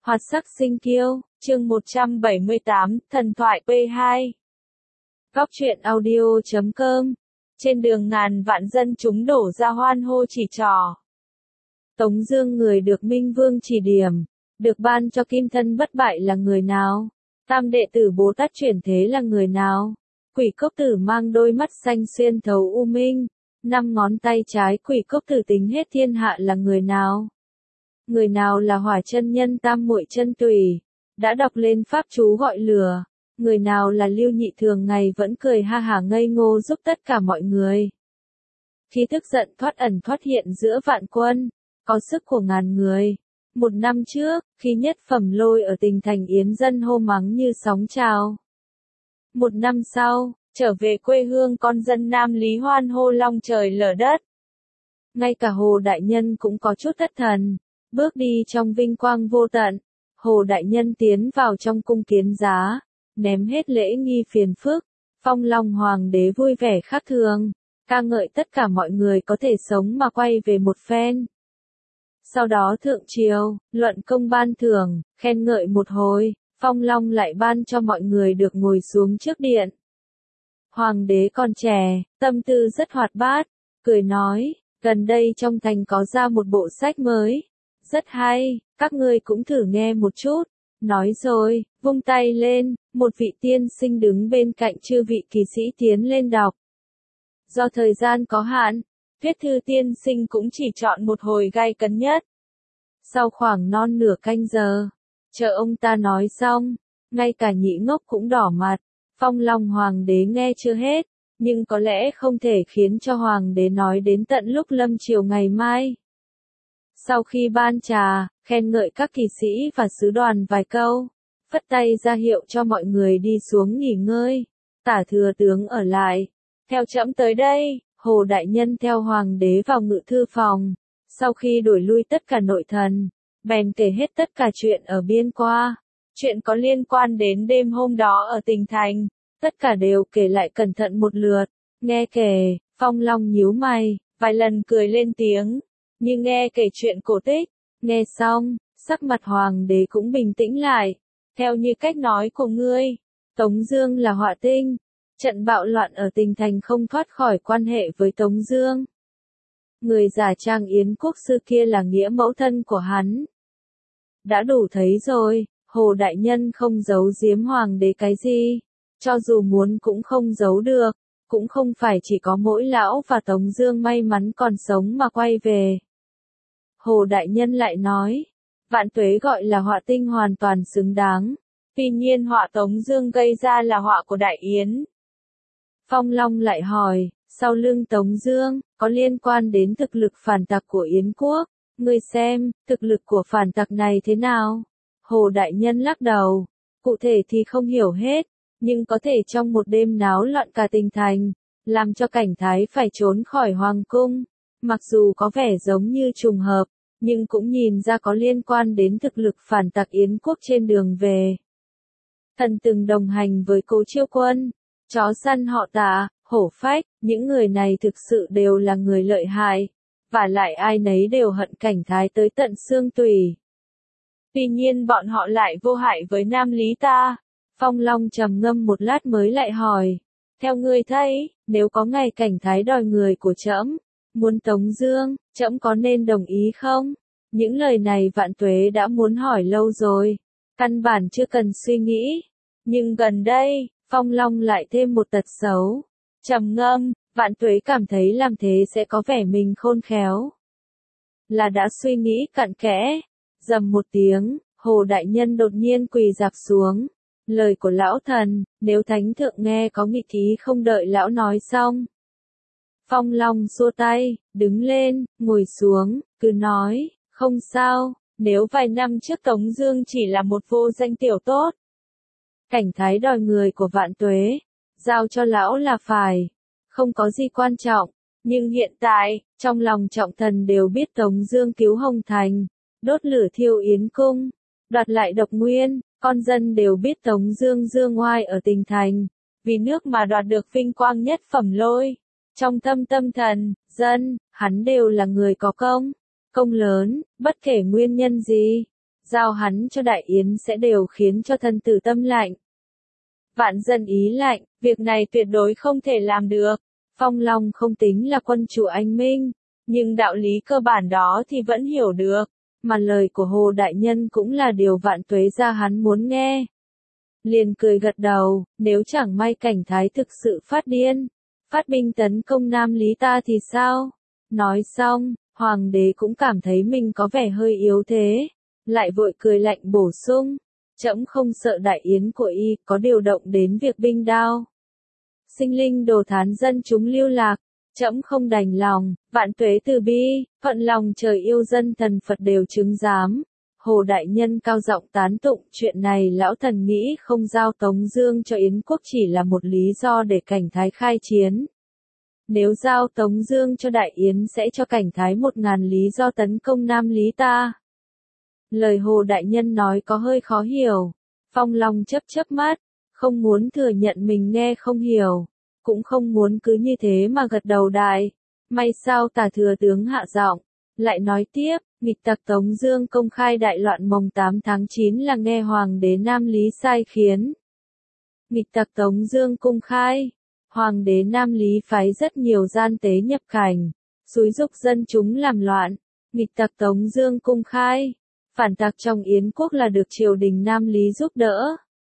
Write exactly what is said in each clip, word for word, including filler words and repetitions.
Hoạt sắc sinh kiêu, chương một trăm bảy mươi tám, thần thoại P hai. Góc truyện audio chấm com. Trên đường ngàn vạn dân chúng đổ ra hoan hô chỉ trỏ. Tống Dương người được Minh Vương chỉ điểm, được ban cho kim thân bất bại là người nào? Tam đệ tử Bồ Tát chuyển thế là người nào? Quỷ cốc tử mang đôi mắt xanh xuyên thấu u minh, năm ngón tay trái quỷ cốc tử tính hết thiên hạ là người nào? Người nào là Hỏa chân nhân tam muội chân tùy, đã đọc lên pháp chú gọi lừa? Người nào là Lưu Nhị thường ngày vẫn cười ha hả ngây ngô giúp tất cả mọi người? Khi tức giận thoát ẩn thoát hiện giữa vạn quân, có sức của ngàn người. Một năm trước, khi nhất phẩm lôi ở Tình Thành Yến dân hô mắng như sóng trào. Một năm sau, trở về quê hương con dân Nam Lý hoan hô long trời lở đất. Ngay cả Hồ Đại Nhân cũng có chút thất thần, bước đi trong vinh quang vô tận. Hồ Đại Nhân tiến vào trong cung kiến giá, ném hết lễ nghi phiền phức. Phong Long Hoàng đế vui vẻ khác thường, ca ngợi tất cả mọi người có thể sống mà quay về một phen. Sau đó thượng triều, luận công ban thưởng, khen ngợi một hồi, Phong Long lại ban cho mọi người được ngồi xuống trước điện. Hoàng đế còn trẻ, tâm tư rất hoạt bát, cười nói, gần đây trong thành có ra một bộ sách mới, rất hay, các ngươi cũng thử nghe một chút. Nói rồi, vung tay lên, một vị tiên sinh đứng bên cạnh chư vị kỳ sĩ tiến lên đọc. Do thời gian có hạn, Tuyết Thư tiên sinh cũng chỉ chọn một hồi gay cấn nhất. Sau khoảng non nửa canh giờ, chờ ông ta nói xong, ngay cả Nhị Ngốc cũng đỏ mặt. Phong Long Hoàng đế nghe chưa hết, nhưng có lẽ không thể khiến cho Hoàng đế nói đến tận lúc lâm chiều ngày mai. Sau khi ban trà, khen ngợi các kỳ sĩ và sứ đoàn vài câu, phất tay ra hiệu cho mọi người đi xuống nghỉ ngơi. Tả thừa tướng ở lại, theo trẫm tới đây. Hồ Đại Nhân theo Hoàng đế vào ngự thư phòng, sau khi đuổi lui tất cả nội thần, bèn kể hết tất cả chuyện ở biên qua, chuyện có liên quan đến đêm hôm đó ở Tình Thành, tất cả đều kể lại cẩn thận một lượt. Nghe kể, Phong Long nhíu mày, vài lần cười lên tiếng, nhưng nghe kể chuyện cổ tích. Nghe xong, sắc mặt Hoàng đế cũng bình tĩnh lại. Theo như cách nói của ngươi, Tống Dương là họa tinh. Trận bạo loạn ở Tình Thành không thoát khỏi quan hệ với Tống Dương. Người giả trang Yến quốc sư kia là nghĩa mẫu thân của hắn. Đã đủ thấy rồi, Hồ Đại Nhân không giấu giếm Hoàng đế cái gì. Cho dù muốn cũng không giấu được, cũng không phải chỉ có mỗi lão và Tống Dương may mắn còn sống mà quay về. Hồ Đại Nhân lại nói, Vạn Tuế gọi là họa tinh hoàn toàn xứng đáng. Tuy nhiên họa Tống Dương gây ra là họa của Đại Yến. Phong Long lại hỏi, sau lưng Tống Dương, có liên quan đến thực lực phản tặc của Yến quốc, ngươi xem, thực lực của phản tặc này thế nào? Hồ Đại Nhân lắc đầu, cụ thể thì không hiểu hết, nhưng có thể trong một đêm náo loạn cả Tình Thành, làm cho cảnh thái phải trốn khỏi hoàng cung. Mặc dù có vẻ giống như trùng hợp, nhưng cũng nhìn ra có liên quan đến thực lực phản tặc Yến quốc trên đường về. Thần từng đồng hành với Cố Chiêu Quân, chó săn họ Tạ, Hổ Phách, những người này thực sự đều là người lợi hại, và lại ai nấy đều hận cảnh thái tới tận xương tủy. Tuy nhiên bọn họ lại vô hại với Nam Lý ta. Phong Long trầm ngâm một lát mới lại hỏi, theo ngươi thấy, nếu có ngày cảnh thái đòi người của trẫm, muốn Tống Dương, trẫm có nên đồng ý không? Những lời này Vạn Tuế đã muốn hỏi lâu rồi, căn bản chưa cần suy nghĩ. Nhưng gần đây, Phong Long lại thêm một tật xấu. Trầm ngâm, Vạn Tuế cảm thấy làm thế sẽ có vẻ mình khôn khéo. Là đã suy nghĩ cặn kẽ. Dầm một tiếng, Hồ Đại Nhân đột nhiên quỳ rạp xuống. Lời của lão thần, nếu thánh thượng nghe có nghịch ý không đợi lão nói xong. Phong Long xua tay, đứng lên, ngồi xuống, cứ nói, không sao, nếu vài năm trước Tống Dương chỉ là một vô danh tiểu tốt. Cảnh thái đòi người của Vạn Tuế, giao cho lão là phải, không có gì quan trọng. Nhưng hiện tại, trong lòng trọng thần đều biết Tống Dương cứu Hồng Thành, đốt lửa thiêu Yến cung, đoạt lại Độc Nguyên, con dân đều biết Tống Dương dương ngoai ở Tình Thành, vì nước mà đoạt được vinh quang nhất phẩm lôi. Trong tâm tâm thần, dân, hắn đều là người có công, công lớn, bất kể nguyên nhân gì. giao hắn cho Đại Yến sẽ đều khiến cho thần tử tâm lạnh. Vạn dân ý lạnh, việc này tuyệt đối không thể làm được. Phong Long không tính là quân chủ anh minh, nhưng đạo lý cơ bản đó thì vẫn hiểu được, mà lời của Hồ Đại Nhân cũng là điều Vạn Tuế gia hắn muốn nghe. Liền cười gật đầu, nếu chẳng may Cảnh Thái thực sự phát điên, phát binh tấn công Nam Lý ta thì sao? Nói xong, Hoàng đế cũng cảm thấy mình có vẻ hơi yếu thế, lại vội cười lạnh bổ sung, trẫm không sợ Đại Yến của y có điều động đến việc binh đao. Sinh linh đồ thán dân chúng lưu lạc, trẫm không đành lòng, Vạn Tuế từ bi, thuận lòng trời yêu dân thần Phật đều chứng giám. Hồ Đại Nhân cao giọng tán tụng, chuyện này lão thần nghĩ không giao Tống Dương cho Yến quốc chỉ là một lý do để Cảnh Thái khai chiến. Nếu giao Tống Dương cho Đại Yến sẽ cho Cảnh Thái một ngàn lý do tấn công Nam Lý ta. Lời Hồ Đại Nhân nói có hơi khó hiểu. Phong Long chớp chớp mắt, không muốn thừa nhận mình nghe không hiểu, cũng không muốn cứ như thế mà gật đầu đại. May sao Tả thừa tướng hạ giọng, lại nói tiếp, nghịch tặc Tống Dương công khai đại loạn mồng tám tháng chín là nghe Hoàng đế Nam Lý sai khiến. Nghịch tặc Tống Dương công khai, Hoàng đế Nam Lý phái rất nhiều gian tế nhập cảnh, xúi giục dân chúng làm loạn. Nghịch tặc Tống Dương công khai, phản tặc trong Yến quốc là được triều đình Nam Lý giúp đỡ.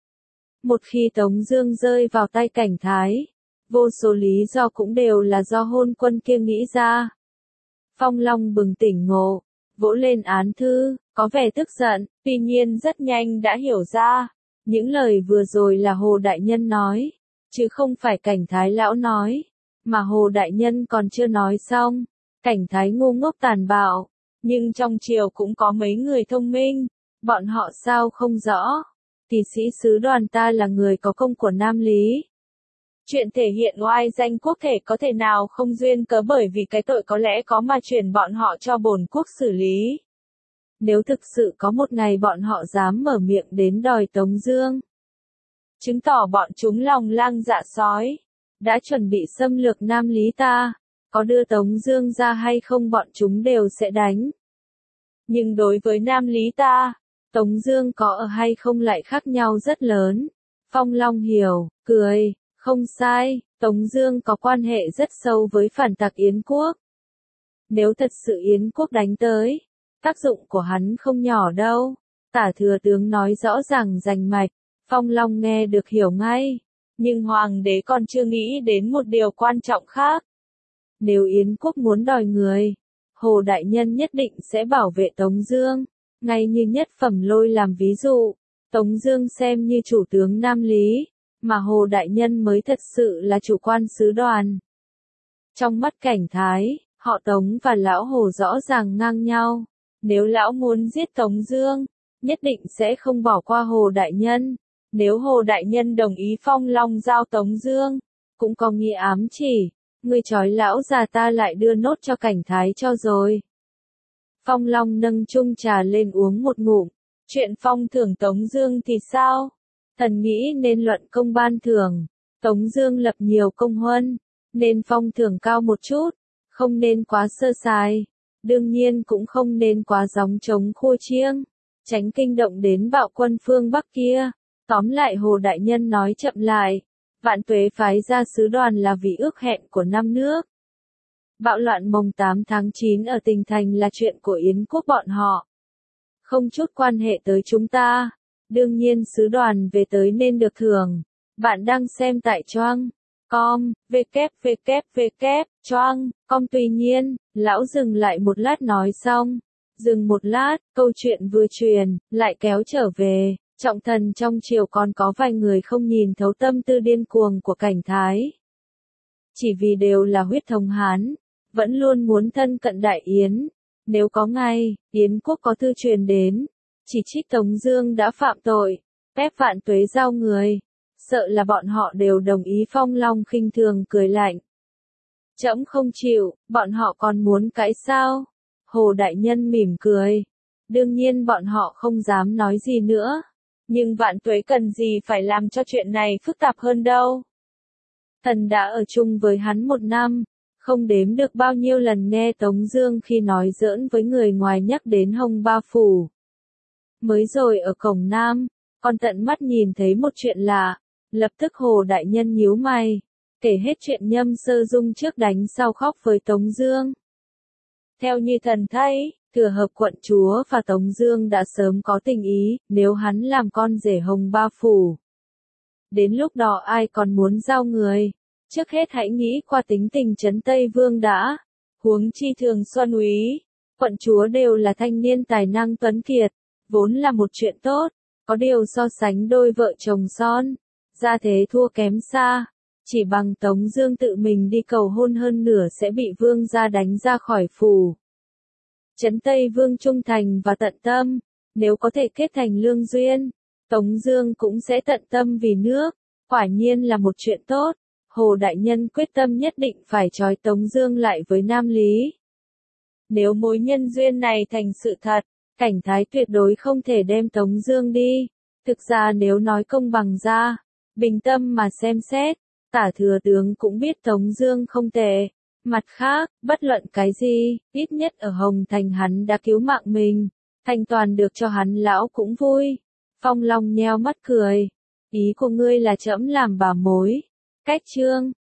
Một khi Tống Dương rơi vào tay Cảnh Thái, vô số lý do cũng đều là do hôn quân kia nghĩ ra. Phong Long bừng tỉnh ngộ, vỗ lên án thư, có vẻ tức giận, tuy nhiên rất nhanh đã hiểu ra, những lời vừa rồi là Hồ Đại Nhân nói, chứ không phải Cảnh Thái lão nói, mà Hồ Đại Nhân còn chưa nói xong. Cảnh Thái ngu ngốc tàn bạo, nhưng trong triều cũng có mấy người thông minh, bọn họ sao không rõ. Tỷ sĩ sứ đoàn ta là người có công của Nam Lý. Chuyện thể hiện oai danh quốc thể có thể nào không duyên cớ bởi vì cái tội có lẽ có mà chuyển bọn họ cho bổn quốc xử lý. Nếu thực sự có một ngày bọn họ dám mở miệng đến đòi Tống Dương, chứng tỏ bọn chúng lòng lang dạ sói, đã chuẩn bị xâm lược Nam Lý ta, có đưa Tống Dương ra hay không bọn chúng đều sẽ đánh. Nhưng đối với Nam Lý ta, Tống Dương có ở hay không lại khác nhau rất lớn. Phong Long hiểu, cười, không sai, Tống Dương có quan hệ rất sâu với phản tặc Yến quốc. Nếu thật sự Yến quốc đánh tới, tác dụng của hắn không nhỏ đâu. Tả thừa tướng nói rõ ràng rành mạch, Phong Long nghe được hiểu ngay. Nhưng Hoàng đế còn chưa nghĩ đến một điều quan trọng khác. Nếu Yến quốc muốn đòi người, Hồ Đại Nhân nhất định sẽ bảo vệ Tống Dương. Ngay như Nhất Phẩm Lôi làm ví dụ, Tống Dương xem như chủ tướng Nam Lý, mà Hồ Đại Nhân mới thật sự là chủ quan sứ đoàn. Trong mắt Cảnh Thái, họ Tống và lão Hồ rõ ràng ngang nhau. Nếu lão muốn giết Tống Dương, nhất định sẽ không bỏ qua Hồ Đại Nhân. Nếu Hồ Đại Nhân đồng ý Phong Long giao Tống Dương, cũng có nghĩa ám chỉ, ngươi trói lão già ta lại đưa nốt cho Cảnh Thái cho rồi. Phong Long nâng chung trà lên uống một ngụm, chuyện phong thưởng Tống Dương thì sao? Thần nghĩ nên luận công ban thưởng, Tống Dương lập nhiều công huân, nên phong thưởng cao một chút, không nên quá sơ sài, đương nhiên cũng không nên quá gióng trống khua chiêng, tránh kinh động đến bạo quân phương Bắc kia. Tóm lại Hồ Đại Nhân nói chậm lại, Vạn Tuế phái ra sứ đoàn là vì ước hẹn của năm nước. Bạo loạn mồng tám tháng chín ở Tỉnh Thành là chuyện của Yến quốc bọn họ, không chút quan hệ tới chúng ta. Đương nhiên sứ đoàn về tới nên được thưởng. Bạn đang xem tại choang com, www, choang com. Tuy nhiên, lão dừng lại một lát nói xong. Dừng một lát, câu chuyện vừa truyền, lại kéo trở về. Trọng thần trong triều còn có vài người không nhìn thấu tâm tư điên cuồng của Cảnh Thái. Chỉ vì đều là huyết thống Hán, vẫn luôn muốn thân cận Đại Yến. Nếu có ngày, Yến quốc có thư truyền đến, chỉ trích Tống Dương đã phạm tội, ép Vạn Tuế giao người, sợ là bọn họ đều đồng ý. Phong Long khinh thường cười lạnh. Trẫm không chịu, bọn họ còn muốn cãi sao? Hồ Đại Nhân mỉm cười. Đương nhiên bọn họ không dám nói gì nữa. Nhưng Vạn Tuế cần gì phải làm cho chuyện này phức tạp hơn đâu. Thần đã ở chung với hắn một năm, không đếm được bao nhiêu lần nghe Tống Dương khi nói giỡn với người ngoài nhắc đến Hồng Ba Phủ. Mới rồi ở cổng Nam, con tận mắt nhìn thấy một chuyện lạ, lập tức Hồ Đại Nhân nhíu mày, kể hết chuyện Nhâm Sơ Dung trước đánh sau khóc với Tống Dương. Theo như thần thấy, Thừa Hợp quận chúa và Tống Dương đã sớm có tình ý, nếu hắn làm con rể Hồng Ba Phủ. Đến lúc đó ai còn muốn giao người, trước hết hãy nghĩ qua tính tình trấn Tây Vương đã, huống chi Thường Xuân Úy, quận chúa đều là thanh niên tài năng tuấn kiệt, vốn là một chuyện tốt, có điều so sánh đôi vợ chồng son, gia thế thua kém xa, chỉ bằng Tống Dương tự mình đi cầu hôn hơn nửa sẽ bị vương gia đánh ra khỏi phủ. Trấn Tây Vương trung thành và tận tâm, nếu có thể kết thành lương duyên, Tống Dương cũng sẽ tận tâm vì nước, quả nhiên là một chuyện tốt. Hồ Đại Nhân quyết tâm nhất định phải trói Tống Dương lại với Nam Lý. Nếu mối nhân duyên này thành sự thật, Cảnh Thái tuyệt đối không thể đem Tống Dương đi. Thực ra nếu nói công bằng ra, bình tâm mà xem xét, Tả Thừa tướng cũng biết Tống Dương không tệ. Mặt khác, bất luận cái gì, ít nhất ở Hồng Thành hắn đã cứu mạng mình, thành toàn được cho hắn lão cũng vui. Phong Long nheo mắt cười, ý của ngươi là trẫm làm bà mối. Cách chương